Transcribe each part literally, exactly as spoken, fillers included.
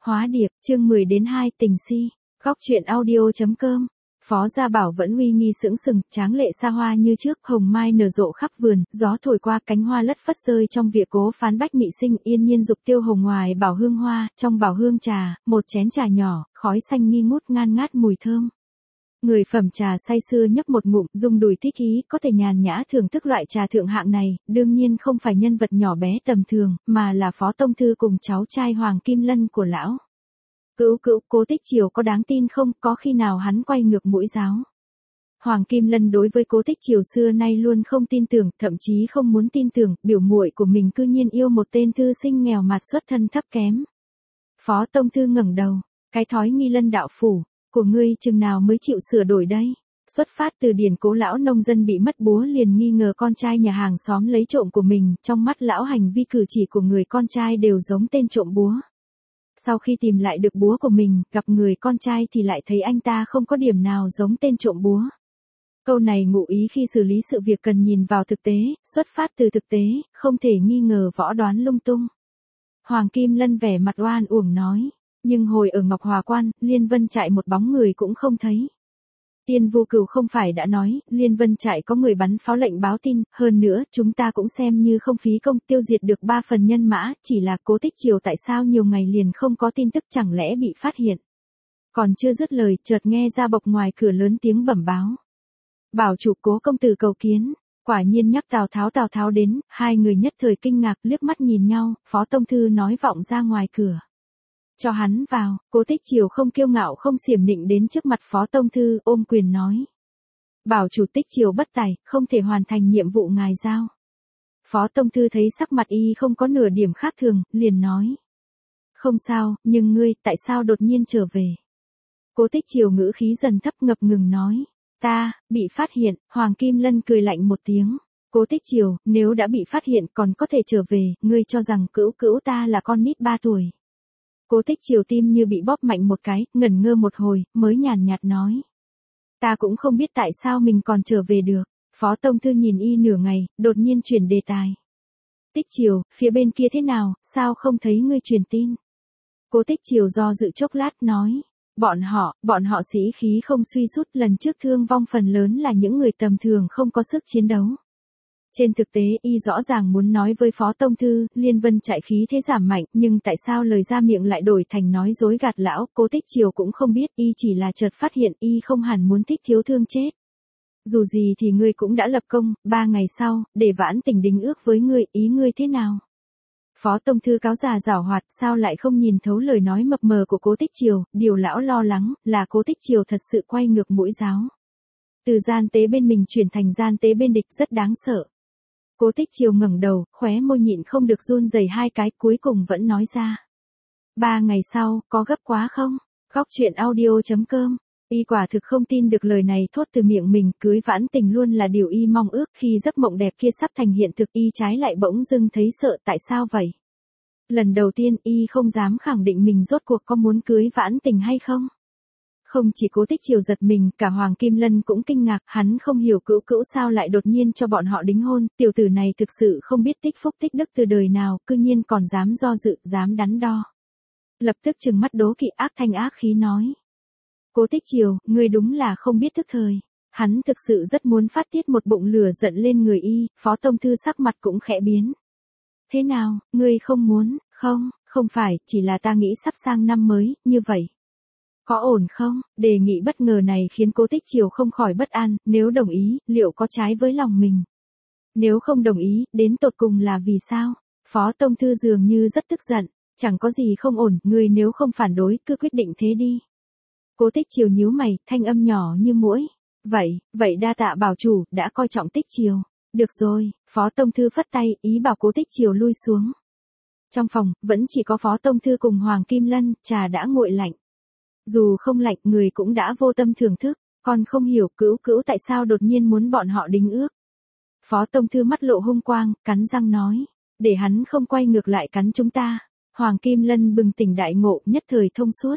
Hóa điệp, chương mười đến hai tình si, góc truyện audio.com. Phó Gia Bảo vẫn uy nghi sững sừng, tráng lệ xa hoa như trước, hồng mai nở rộ khắp vườn, gió thổi qua cánh hoa lất phất rơi trong vỉa cố phán bách mị sinh, yên nhiên dục tiêu hồng ngoài bảo hương hoa, trong bảo hương trà, một chén trà nhỏ, khói xanh nghi ngút ngan ngát mùi thơm. Người phẩm trà say sưa nhấp một ngụm, rung đùi thích ý, có thể nhàn nhã thưởng thức loại trà thượng hạng này, đương nhiên không phải nhân vật nhỏ bé tầm thường, mà là Phó Tông Thư cùng cháu trai Hoàng Kim Lân của lão. Cữu cữu, Cố Tích Triều có đáng tin không, có khi nào hắn quay ngược mũi giáo. Hoàng Kim Lân đối với Cố Tích Triều xưa nay luôn không tin tưởng, thậm chí không muốn tin tưởng, biểu muội của mình cư nhiên yêu một tên thư sinh nghèo mạt xuất thân thấp kém. Phó Tông Thư ngẩng đầu, cái thói nghi Lân đạo phủ của ngươi chừng nào mới chịu sửa đổi đây? Xuất phát từ điển cố lão nông dân bị mất búa liền nghi ngờ con trai nhà hàng xóm lấy trộm của mình, trong mắt lão hành vi cử chỉ của người con trai đều giống tên trộm búa. Sau khi tìm lại được búa của mình, gặp người con trai thì lại thấy anh ta không có điểm nào giống tên trộm búa. Câu này ngụ ý khi xử lý sự việc cần nhìn vào thực tế, xuất phát từ thực tế, không thể nghi ngờ võ đoán lung tung. Hoàng Kim Lân vẻ mặt oan uổng nói. Nhưng hồi ở Ngọc Hòa Quan, Liên Vân Trại một bóng người cũng không thấy. Tiên Vô Cửu không phải đã nói, Liên Vân Trại có người bắn pháo lệnh báo tin, hơn nữa, chúng ta cũng xem như không phí công tiêu diệt được ba phần nhân mã, chỉ là Cố Tích Triều tại sao nhiều ngày liền không có tin tức, chẳng lẽ bị phát hiện. Còn chưa dứt lời, chợt nghe ra bộc ngoài cửa lớn tiếng bẩm báo. Bảo chủ Cố công tử cầu kiến. Quả nhiên nhắc Tào Tháo Tào Tháo đến, hai người nhất thời kinh ngạc liếc mắt nhìn nhau, Phó Tông Thư nói vọng ra ngoài cửa. Cho hắn vào, Cố Tích Triều không kiêu ngạo không xiểm nịnh đến trước mặt Phó Tông Thư, ôm quyền nói. Bảo chủ Tích Triều bất tài, không thể hoàn thành nhiệm vụ ngài giao. Phó Tông Thư thấy sắc mặt y không có nửa điểm khác thường, liền nói. Không sao, nhưng ngươi, tại sao đột nhiên trở về? Cố Tích Triều ngữ khí dần thấp ngập ngừng nói. Ta, bị phát hiện, Hoàng Kim Lân cười lạnh một tiếng. Cố Tích Triều, nếu đã bị phát hiện còn có thể trở về, ngươi cho rằng cữu cữu ta là con nít ba tuổi. Cố Tích Triều tim như bị bóp mạnh một cái, ngẩn ngơ một hồi, mới nhàn nhạt nói. Ta cũng không biết tại sao mình còn trở về được. Phó Tông Thư nhìn y nửa ngày, đột nhiên chuyển đề tài. Tích Triều, phía bên kia thế nào, sao không thấy ngươi truyền tin? Cố Tích Triều do dự chốc lát nói. Bọn họ, bọn họ sĩ khí không suy sút, lần trước thương vong phần lớn là những người tầm thường không có sức chiến đấu. Trên thực tế y rõ ràng muốn nói với Phó Tông Thư, Liên Vân Trại khí thế giảm mạnh, nhưng tại sao lời ra miệng lại đổi thành nói dối gạt lão, Cố Tích Triều cũng không biết, y chỉ là chợt phát hiện y không hẳn muốn Thích Thiếu Thương chết. Dù gì thì ngươi cũng đã lập công, ba ngày sau, để Vãn Tình đính ước với ngươi, ý ngươi thế nào? Phó Tông Thư cáo già giảo hoạt, sao lại không nhìn thấu lời nói mập mờ của Cố Tích Triều, điều lão lo lắng, là Cố Tích Triều thật sự quay ngược mũi giáo. Từ gian tế bên mình chuyển thành gian tế bên địch rất đáng sợ. Cố Tích Triều ngẩng đầu, khóe môi nhịn không được run rẩy hai cái, cuối cùng vẫn nói ra. Ba ngày sau, có gấp quá không? Góc truyện audio.com. Y quả thực không tin được lời này thốt từ miệng mình, cưới Vãn Tình luôn là điều y mong ước, khi giấc mộng đẹp kia sắp thành hiện thực y trái lại bỗng dưng thấy sợ, tại sao vậy? Lần đầu tiên y không dám khẳng định mình rốt cuộc có muốn cưới Vãn Tình hay không? Không chỉ Cố Tích Triều giật mình, cả Hoàng Kim Lân cũng kinh ngạc, hắn không hiểu cữu cữu sao lại đột nhiên cho bọn họ đính hôn, tiểu tử này thực sự không biết tích phúc tích đức từ đời nào, cư nhiên còn dám do dự, dám đắn đo. Lập tức trừng mắt đố kỵ ác thanh ác khí nói. Cố Tích Triều, ngươi đúng là không biết thức thời. Hắn thực sự rất muốn phát tiết một bụng lửa giận lên người y, Phó Tông Thư sắc mặt cũng khẽ biến. Thế nào, ngươi không muốn, không, không phải, chỉ là ta nghĩ sắp sang năm mới, như vậy. Có ổn không? Đề nghị bất ngờ này khiến Cố Tích Triều không khỏi bất an, nếu đồng ý, liệu có trái với lòng mình? Nếu không đồng ý, đến tột cùng là vì sao? Phó Tông Thư dường như rất tức giận, chẳng có gì không ổn, ngươi nếu không phản đối, cứ quyết định thế đi. Cố Tích Triều nhíu mày, thanh âm nhỏ như muỗi. Vậy, vậy đa tạ bảo chủ, đã coi trọng Tích Triều. Được rồi, Phó Tông Thư phất tay, ý bảo Cố Tích Triều lui xuống. Trong phòng, vẫn chỉ có Phó Tông Thư cùng Hoàng Kim Lân, trà đã nguội lạnh. Dù không lạnh, người cũng đã vô tâm thưởng thức, còn không hiểu cữu cữu tại sao đột nhiên muốn bọn họ đính ước. Phó Tông Thư mắt lộ hung quang, cắn răng nói, để hắn không quay ngược lại cắn chúng ta. Hoàng Kim Lân bừng tỉnh đại ngộ, nhất thời thông suốt.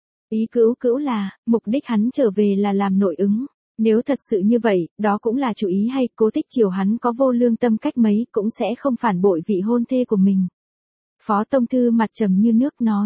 Ý cữu cữu là, mục đích hắn trở về là làm nội ứng. Nếu thật sự như vậy, đó cũng là chủ ý hay, Cố Tích Triều hắn có vô lương tâm cách mấy, cũng sẽ không phản bội vị hôn thê của mình. Phó Tông Thư mặt trầm như nước nói.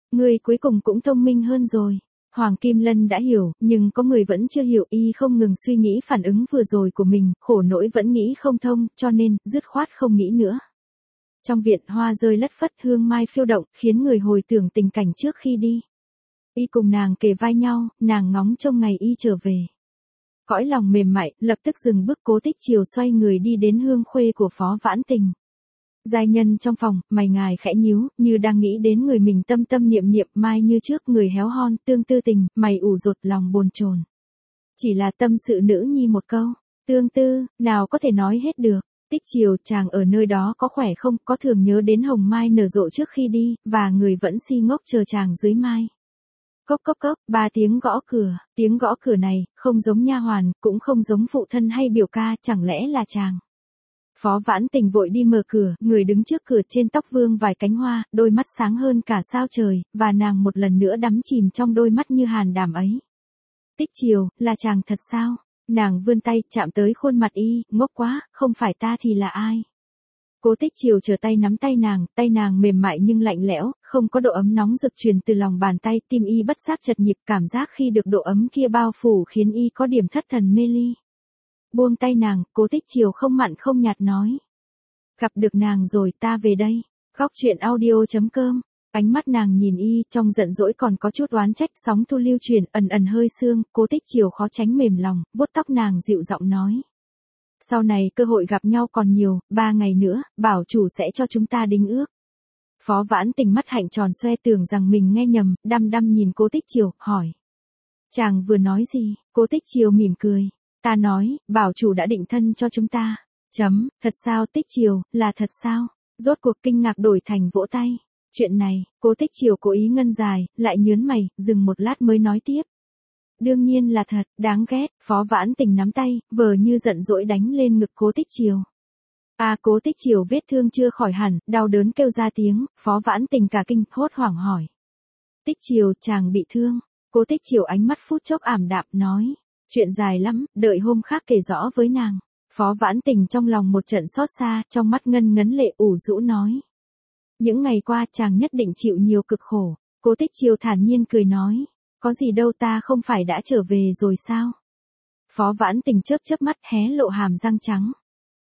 Ngươi cuối cùng cũng thông minh hơn rồi. Hoàng Kim Lân đã hiểu, nhưng có người vẫn chưa hiểu, y không ngừng suy nghĩ phản ứng vừa rồi của mình, khổ nỗi vẫn nghĩ không thông, cho nên, dứt khoát không nghĩ nữa. Trong viện hoa rơi lất phất, hương mai phiêu động, khiến người hồi tưởng tình cảnh trước khi đi. Y cùng nàng kề vai nhau, nàng ngóng trông ngày y trở về. Cõi lòng mềm mại, lập tức dừng bước. Cố Tích Chiều xoay người đi đến hương khuê của Phó Vãn Tình. Giai nhân trong phòng, mày ngài khẽ nhíu, như đang nghĩ đến người mình tâm tâm niệm niệm, mai như trước người héo hon, tương tư tình, mày ủ rột lòng bồn chồn. Chỉ là tâm sự nữ nhi một câu, tương tư, nào có thể nói hết được. Tích Chiều, chàng ở nơi đó có khỏe không, có thường nhớ đến hồng mai nở rộ trước khi đi, và người vẫn si ngốc chờ chàng dưới mai. Cốc cốc cốc, ba tiếng gõ cửa, tiếng gõ cửa này, không giống nha hoàn, cũng không giống phụ thân hay biểu ca, chẳng lẽ là chàng. Phó Vãn Tình vội đi mở cửa, người đứng trước cửa trên tóc vương vài cánh hoa, đôi mắt sáng hơn cả sao trời, và nàng một lần nữa đắm chìm trong đôi mắt như hàn đàm ấy. Tích Chiều, là chàng thật sao? Nàng vươn tay, chạm tới khuôn mặt y, ngốc quá, không phải ta thì là ai? Cố Tích Chiều trở tay nắm tay nàng, tay nàng mềm mại nhưng lạnh lẽo, không có độ ấm nóng rực truyền từ lòng bàn tay, tim y bất giác chật nhịp, cảm giác khi được độ ấm kia bao phủ khiến y có điểm thất thần mê ly. Buông tay nàng, Cố Tích Chiều không mặn không nhạt nói. Gặp được nàng rồi, ta về đây. Góc truyện audio chấm com. Ánh mắt nàng nhìn y, trong giận dỗi còn có chút oán trách, sóng thu lưu truyền, ẩn ẩn hơi sương. Cố Tích Chiều khó tránh mềm lòng, vuốt tóc nàng dịu giọng nói. Sau này cơ hội gặp nhau còn nhiều, ba ngày nữa, bảo chủ sẽ cho chúng ta đính ước. Phó Vãn Tình mắt hạnh tròn xoe, tưởng rằng mình nghe nhầm, đăm đăm nhìn Cố Tích Chiều, hỏi. Chàng vừa nói gì? Cố Tích Chiều mỉm cười. Ta nói, bảo chủ đã định thân cho chúng ta. Chấm, thật sao? Tích Chiều, là thật sao? Rốt cuộc kinh ngạc đổi thành vỗ tay. Chuyện này, Cố Tích Chiều cố ý ngân dài, lại nhớn mày, dừng một lát mới nói tiếp. Đương nhiên là thật, đáng ghét. Phó Vãn Tình nắm tay, vờ như giận dỗi đánh lên ngực Cố Tích Chiều. À, Cố Tích Chiều vết thương chưa khỏi hẳn, đau đớn kêu ra tiếng. Phó Vãn Tình cả kinh, hốt hoảng hỏi. Tích Chiều, chàng bị thương. Cố Tích Chiều ánh mắt phút chốc ảm đạm, nói. Chuyện dài lắm, đợi hôm khác kể rõ với nàng. Phó Vãn Tình trong lòng một trận xót xa, trong mắt ngân ngấn lệ ủ rũ nói. Những ngày qua chàng nhất định chịu nhiều cực khổ. Cố Tích Chiều thản nhiên cười nói. Có gì đâu, ta không phải đã trở về rồi sao? Phó Vãn Tình chớp chớp mắt, hé lộ hàm răng trắng.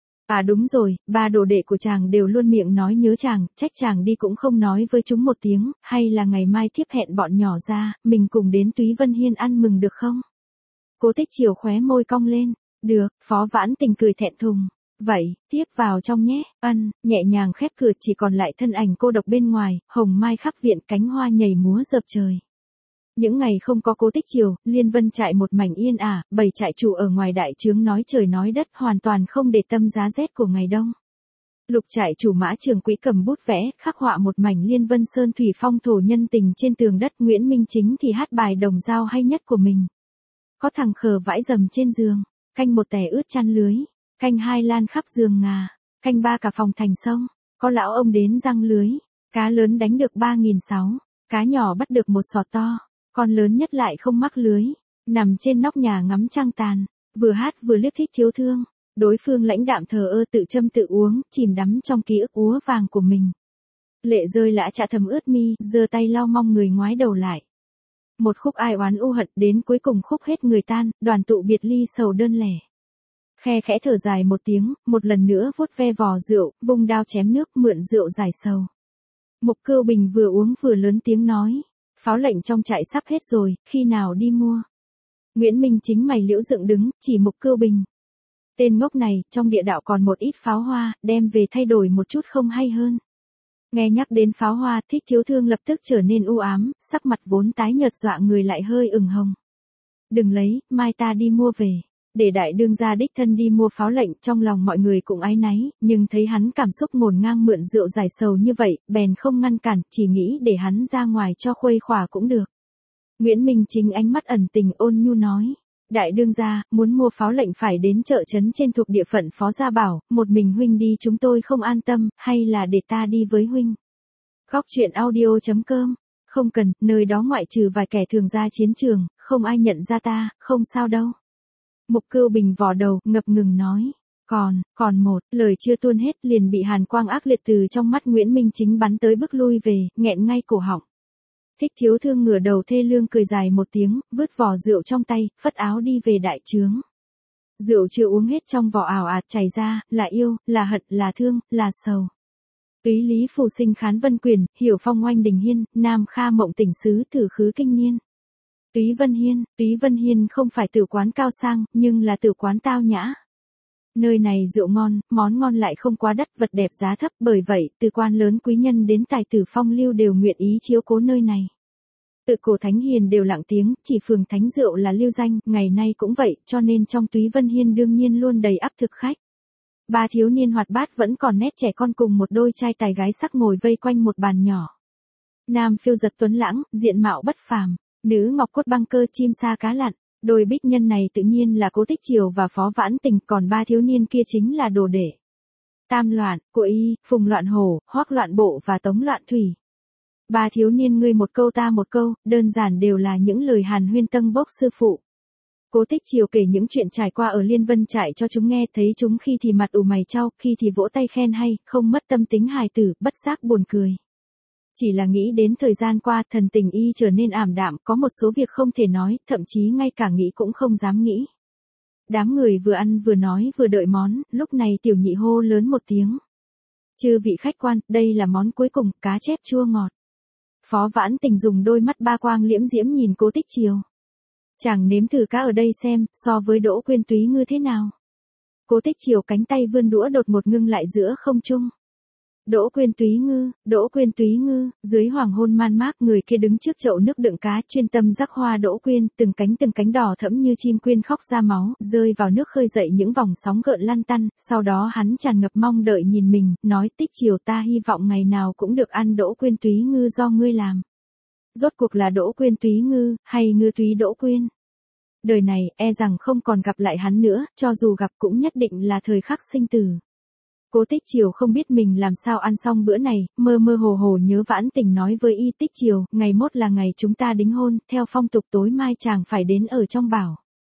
À đúng rồi, ba đồ đệ của chàng đều luôn miệng nói nhớ chàng, trách chàng đi cũng không nói với chúng một tiếng, hay là ngày mai thiếp hẹn bọn nhỏ ra, mình cùng đến Túy Vân Hiên ăn mừng được không? Cố Tích Chiều khóe môi cong lên. Được. Phó Vãn Tình cười thẹn thùng. Vậy, tiếp vào trong nhé. Ân, nhẹ nhàng khép cửa, chỉ còn lại thân ảnh cô độc bên ngoài, hồng mai khắp viện, cánh hoa nhảy múa dợp trời. Những ngày không có Cố Tích Chiều, Liên Vân trại một mảnh yên ả, bầy trại chủ ở ngoài đại trướng nói trời nói đất, hoàn toàn không để tâm giá rét của ngày đông. Lục trại chủ Mã Trường Quỹ cầm bút vẽ, khắc họa một mảnh Liên Vân sơn thủy phong thổ nhân tình trên tường đất. Nguyễn Minh Chính thì hát bài đồng dao hay nhất của mình. Có thằng khờ vãi dầm trên giường, canh một tẻ ướt chăn lưới, canh hai lan khắp giường ngà, canh ba cả phòng thành sông. Có lão ông đến răng lưới, cá lớn đánh được ba nghìn sáu, cá nhỏ bắt được một sọt to, con lớn nhất lại không mắc lưới, nằm trên nóc nhà ngắm trăng tàn, vừa hát vừa liếc thích thiếu thương. Đối phương lãnh đạm thờ ơ, tự châm tự uống, chìm đắm trong ký ức úa vàng của mình. Lệ rơi lã chả thầm ướt mi, giơ tay lau mong người ngoái đầu lại. Một khúc ai oán u hận, đến cuối cùng khúc hết người tan, đoàn tụ biệt ly sầu đơn lẻ. Khe khẽ thở dài một tiếng, một lần nữa vuốt ve vò rượu, vung đao chém nước, mượn rượu giải sầu. Mục Cưu Bình vừa uống vừa lớn tiếng nói. Pháo lệnh trong trại sắp hết rồi, khi nào đi mua? Nguyễn Minh Chính mày liễu dựng đứng, chỉ Mục Cưu Bình. Tên ngốc này, trong địa đạo còn một ít pháo hoa, đem về thay đổi một chút không hay hơn. Nghe nhắc đến pháo hoa, Thích Thiếu Thương lập tức trở nên u ám, sắc mặt vốn tái nhợt dọa người lại hơi ửng hồng. Đừng lấy, mai ta đi mua về. Để đại đương gia đích thân đi mua pháo lệnh, trong lòng mọi người cũng áy náy, nhưng thấy hắn cảm xúc ngổn ngang mượn rượu giải sầu như vậy, bèn không ngăn cản, chỉ nghĩ để hắn ra ngoài cho khuây khỏa cũng được. Nguyễn Minh Chính ánh mắt ẩn tình ôn nhu nói. Đại đương gia, muốn mua pháo lệnh phải đến chợ trấn trên thuộc địa phận Phó Gia Bảo, một mình huynh đi chúng tôi không an tâm, hay là để ta đi với huynh? Góc truyện audio chấm com. Không cần, nơi đó ngoại trừ vài kẻ thường ra chiến trường, không ai nhận ra ta, không sao đâu. Mục Cưu Bình vò đầu, ngập ngừng nói. Còn, còn một, lời chưa tuôn hết, liền bị hàn quang ác liệt từ trong mắt Nguyễn Minh Chính bắn tới bức lui về, nghẹn ngay cổ họng. Thích Thiếu Thương ngửa đầu thê lương cười dài một tiếng, vứt vò rượu trong tay, phất áo đi về đại trướng. Rượu chưa uống hết trong vỏ ảo ạt chảy ra, là yêu, là hận, là thương, là sầu. Túy Lý Phù Sinh Khán Vân Quyền, Hiểu Phong Oanh Đình Hiên, Nam Kha Mộng Tỉnh Sứ Thử Khứ Kinh Niên. Túy Vân Hiên, Túy Vân Hiên không phải tử quán cao sang, nhưng là tử quán tao nhã. Nơi này rượu ngon, món ngon lại không quá đắt, vật đẹp giá thấp, bởi vậy, từ quan lớn quý nhân đến tài tử phong lưu đều nguyện ý chiếu cố nơi này. Tự cổ thánh hiền đều lặng tiếng, chỉ phường thánh rượu là lưu danh, ngày nay cũng vậy, cho nên trong Túy Vân Hiên đương nhiên luôn đầy ắp thực khách. Ba thiếu niên hoạt bát vẫn còn nét trẻ con cùng một đôi trai tài gái sắc ngồi vây quanh một bàn nhỏ. Nam phiêu giật tuấn lãng, diện mạo bất phàm, nữ ngọc cốt băng cơ chim sa cá lặn. Đôi bích nhân này tự nhiên là Cố Tích Triều và Phó Vãn Tình, còn ba thiếu niên kia chính là đồ đệ. Tam Loạn, Của Y, Phùng Loạn Hổ, Hoắc Loạn Bộ và Tống Loạn Thủy. Ba thiếu niên ngươi một câu ta một câu, đơn giản đều là những lời hàn huyên tâng bốc sư phụ. Cố Tích Triều kể những chuyện trải qua ở Liên Vân trại cho chúng nghe, thấy chúng khi thì mặt ủ mày chau, khi thì vỗ tay khen hay, không mất tâm tính hài tử, bất giác buồn cười. Chỉ là nghĩ đến thời gian qua, thần tình y trở nên ảm đạm, có một số việc không thể nói, thậm chí ngay cả nghĩ cũng không dám nghĩ. Đám người vừa ăn vừa nói vừa đợi món, lúc này tiểu nhị hô lớn một tiếng. Chư vị khách quan, đây là món cuối cùng, cá chép chua ngọt. Phó Vãn Tình dùng đôi mắt ba quang liễm diễm nhìn Cố Tích Triều. Chàng nếm thử cá ở đây xem, so với Đỗ Quyên Túy Ngư thế nào. Cố Tích Triều cánh tay vươn đũa đột một ngưng lại giữa không trung. Đỗ Quyên Túy Ngư, Đỗ Quyên Túy Ngư, dưới hoàng hôn man mác người kia đứng trước chậu nước đựng cá chuyên tâm rắc hoa Đỗ Quyên, từng cánh từng cánh đỏ thẫm như chim quyên khóc ra máu, rơi vào nước khơi dậy những vòng sóng gợn lăn tăn, sau đó hắn tràn ngập mong đợi nhìn mình, nói Tích Triều ta hy vọng ngày nào cũng được ăn Đỗ Quyên Túy Ngư do ngươi làm. Rốt cuộc là Đỗ Quyên Túy Ngư, hay Ngư Túy Đỗ Quyên? Đời này, e rằng không còn gặp lại hắn nữa, cho dù gặp cũng nhất định là thời khắc sinh tử. Cố Tích Triều không biết mình làm sao ăn xong bữa này, mơ mơ hồ hồ nhớ Vãn Tình nói với y Tích Triều, ngày mốt là ngày chúng ta đính hôn, theo phong tục tối mai chàng phải đến ở trong bảo.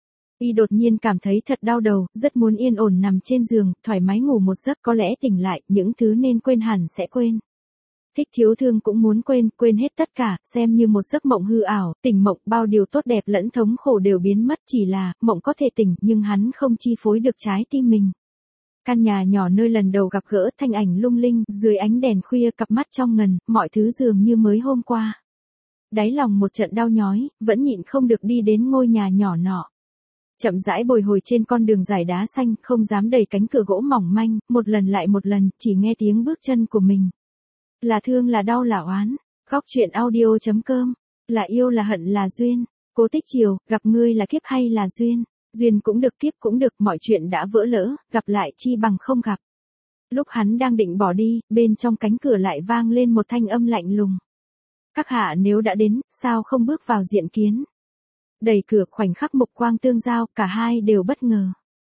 Y đột nhiên cảm thấy thật đau đầu, rất muốn yên ổn nằm trên giường, thoải mái ngủ một giấc, có lẽ tỉnh lại, những thứ nên quên hẳn sẽ quên. Thích Thiếu Thương cũng muốn quên, quên hết tất cả, xem như một giấc mộng hư ảo, tỉnh mộng, bao điều tốt đẹp lẫn thống khổ đều biến mất, chỉ là, mộng có thể tỉnh, nhưng hắn không chi phối được trái tim mình. Căn nhà nhỏ nơi lần đầu gặp gỡ, thanh ảnh lung linh, dưới ánh đèn khuya, cặp mắt trong ngần, mọi thứ dường như mới hôm qua. Đáy lòng một trận đau nhói, vẫn nhịn không được đi đến ngôi nhà nhỏ nọ. Chậm rãi bồi hồi trên con đường dài đá xanh, không dám đẩy cánh cửa gỗ mỏng manh, một lần lại một lần, chỉ nghe tiếng bước chân của mình. Là thương là đau là oán, góc truyện audio chấm com, là yêu là hận là duyên, Cố Tích Triều, gặp ngươi là kiếp hay là duyên? Duyên cũng được, kiếp cũng được, mọi chuyện đã vỡ lỡ, gặp lại chi bằng không gặp. Lúc hắn đang định bỏ đi, bên trong cánh cửa lại vang lên một thanh âm lạnh lùng. Các hạ nếu đã đến, sao không bước vào diện kiến? Đẩy cửa, khoảnh khắc mục quang tương giao, cả hai đều bất ngờ.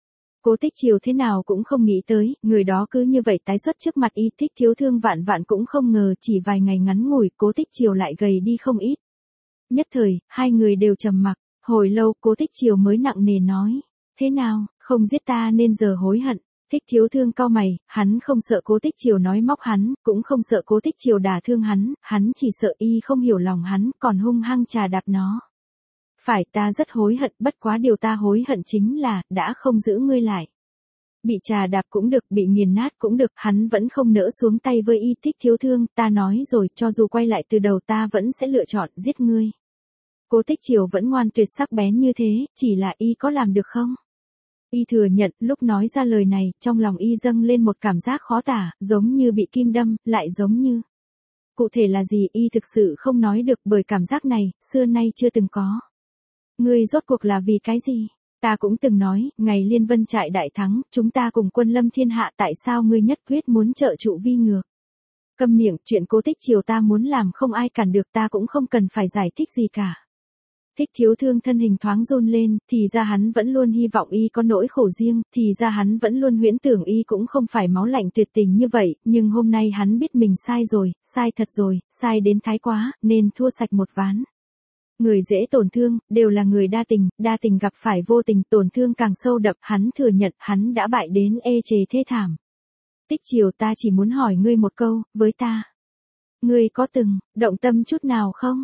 Cố Tích Triều thế nào cũng không nghĩ tới, người đó cứ như vậy tái xuất trước mặt y. Thích Thiếu Thương vạn vạn cũng không ngờ, chỉ vài ngày ngắn ngủi, Cố Tích Triều lại gầy đi không ít. Nhất thời, hai người đều trầm mặc. Hồi lâu, Cố Tích Triều mới nặng nề nói, thế nào, không giết ta nên giờ hối hận. Thích Thiếu Thương cau mày, hắn không sợ Cố Tích Triều nói móc hắn, cũng không sợ Cố Tích Triều đả thương hắn, hắn chỉ sợ y không hiểu lòng hắn, còn hung hăng trà đạp nó. Phải, ta rất hối hận, bất quá điều ta hối hận chính là, đã không giữ ngươi lại. Bị trà đạp cũng được, bị nghiền nát cũng được, hắn vẫn không nỡ xuống tay với y. Thích Thiếu Thương, ta nói rồi, cho dù quay lại từ đầu ta vẫn sẽ lựa chọn giết ngươi. Cố Tích Triều vẫn ngoan tuyệt sắc bén như thế, chỉ là y có làm được không? Y thừa nhận, lúc nói ra lời này, trong lòng y dâng lên một cảm giác khó tả, giống như bị kim đâm, lại giống như. Cụ thể là gì y thực sự không nói được, bởi cảm giác này, xưa nay chưa từng có. Ngươi rốt cuộc là vì cái gì? Ta cũng từng nói, ngày Liên Vân trại đại thắng, chúng ta cùng quân lâm thiên hạ, tại sao ngươi nhất quyết muốn trợ trụ vi ngược? Câm miệng, chuyện Cố Tích Triều ta muốn làm không ai cản được, ta cũng không cần phải giải thích gì cả. Thích Thiếu Thương thân hình thoáng run lên, thì ra hắn vẫn luôn hy vọng y có nỗi khổ riêng, thì ra hắn vẫn luôn huyễn tưởng y cũng không phải máu lạnh tuyệt tình như vậy, nhưng hôm nay hắn biết mình sai rồi, sai thật rồi, sai đến thái quá, nên thua sạch một ván. Người dễ tổn thương, đều là người đa tình, đa tình gặp phải vô tình, tổn thương càng sâu đậm, hắn thừa nhận, hắn đã bại đến ê chề thê thảm. Tích Triều, ta chỉ muốn hỏi ngươi một câu, với ta. Ngươi có từng, động tâm chút nào không?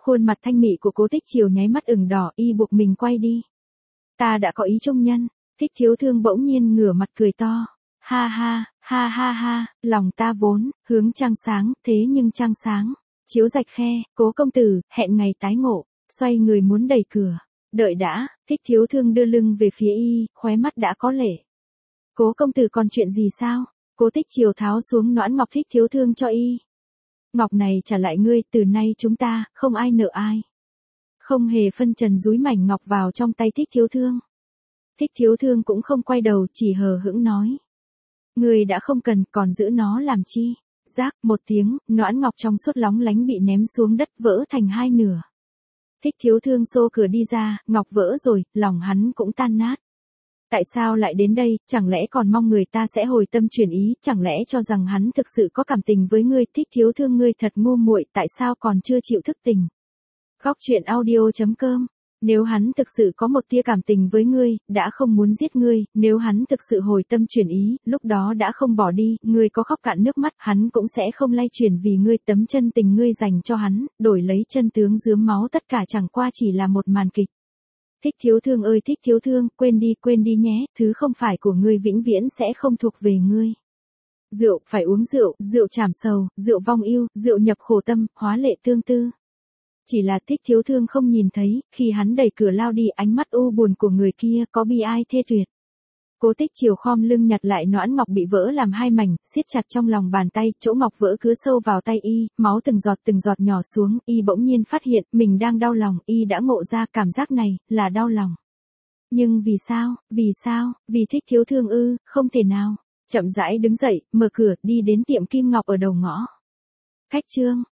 Khuôn mặt thanh mị của Cố Tích Triều nháy mắt ửng đỏ, y buộc mình quay đi. Ta đã có ý trung nhân. Thích Thiếu Thương bỗng nhiên ngửa mặt cười to. Ha ha, ha ha ha, lòng ta vốn, hướng trăng sáng, thế nhưng trăng sáng. Chiếu rạch khe, Cố công tử, hẹn ngày tái ngộ. Xoay người muốn đẩy cửa. Đợi đã, Thích Thiếu Thương đưa lưng về phía y, khóe mắt đã có lệ. Cố công tử còn chuyện gì sao? Cố Tích Triều tháo xuống noãn ngọc Thích Thiếu Thương cho y. Ngọc này trả lại ngươi, từ nay chúng ta, không ai nợ ai. Không hề phân trần dúi mảnh ngọc vào trong tay Thích Thiếu Thương. Thích Thiếu Thương cũng không quay đầu, chỉ hờ hững nói. Ngươi đã không cần, còn giữ nó làm chi? Rác, một tiếng, noãn ngọc trong suốt lóng lánh bị ném xuống đất vỡ thành hai nửa. Thích Thiếu Thương xô cửa đi ra, ngọc vỡ rồi, lòng hắn cũng tan nát. Tại sao lại đến đây, chẳng lẽ còn mong người ta sẽ hồi tâm chuyển ý, chẳng lẽ cho rằng hắn thực sự có cảm tình với ngươi, Thích Thiếu Thương ngươi thật ngu muội, tại sao còn chưa chịu thức tình. Góc truyện audio chấm com. Nếu hắn thực sự có một tia cảm tình với ngươi, đã không muốn giết ngươi, nếu hắn thực sự hồi tâm chuyển ý, lúc đó đã không bỏ đi, ngươi có khóc cạn nước mắt, hắn cũng sẽ không lay chuyển vì ngươi, tấm chân tình ngươi dành cho hắn, đổi lấy chân tướng rướm máu tất cả chẳng qua chỉ là một màn kịch. Thích Thiếu Thương ơi Thích Thiếu Thương, quên đi, quên đi nhé, thứ không phải của ngươi vĩnh viễn sẽ không thuộc về ngươi. Rượu, phải uống rượu, rượu trảm sầu, rượu vong yêu, rượu nhập khổ tâm, hóa lệ tương tư. Chỉ là Thích Thiếu Thương không nhìn thấy, khi hắn đẩy cửa lao đi ánh mắt u buồn của người kia có bi ai thê tuyệt. Cố Tích Triều khom lưng nhặt lại noãn ngọc bị vỡ làm hai mảnh, siết chặt trong lòng bàn tay, chỗ ngọc vỡ cứ sâu vào tay y, máu từng giọt từng giọt nhỏ xuống, y bỗng nhiên phát hiện, mình đang đau lòng, y đã ngộ ra cảm giác này, là đau lòng. Nhưng vì sao, vì sao, vì Thích Thiếu Thương ư, không thể nào. Chậm rãi đứng dậy, mở cửa, đi đến tiệm kim ngọc ở đầu ngõ. Khách trương,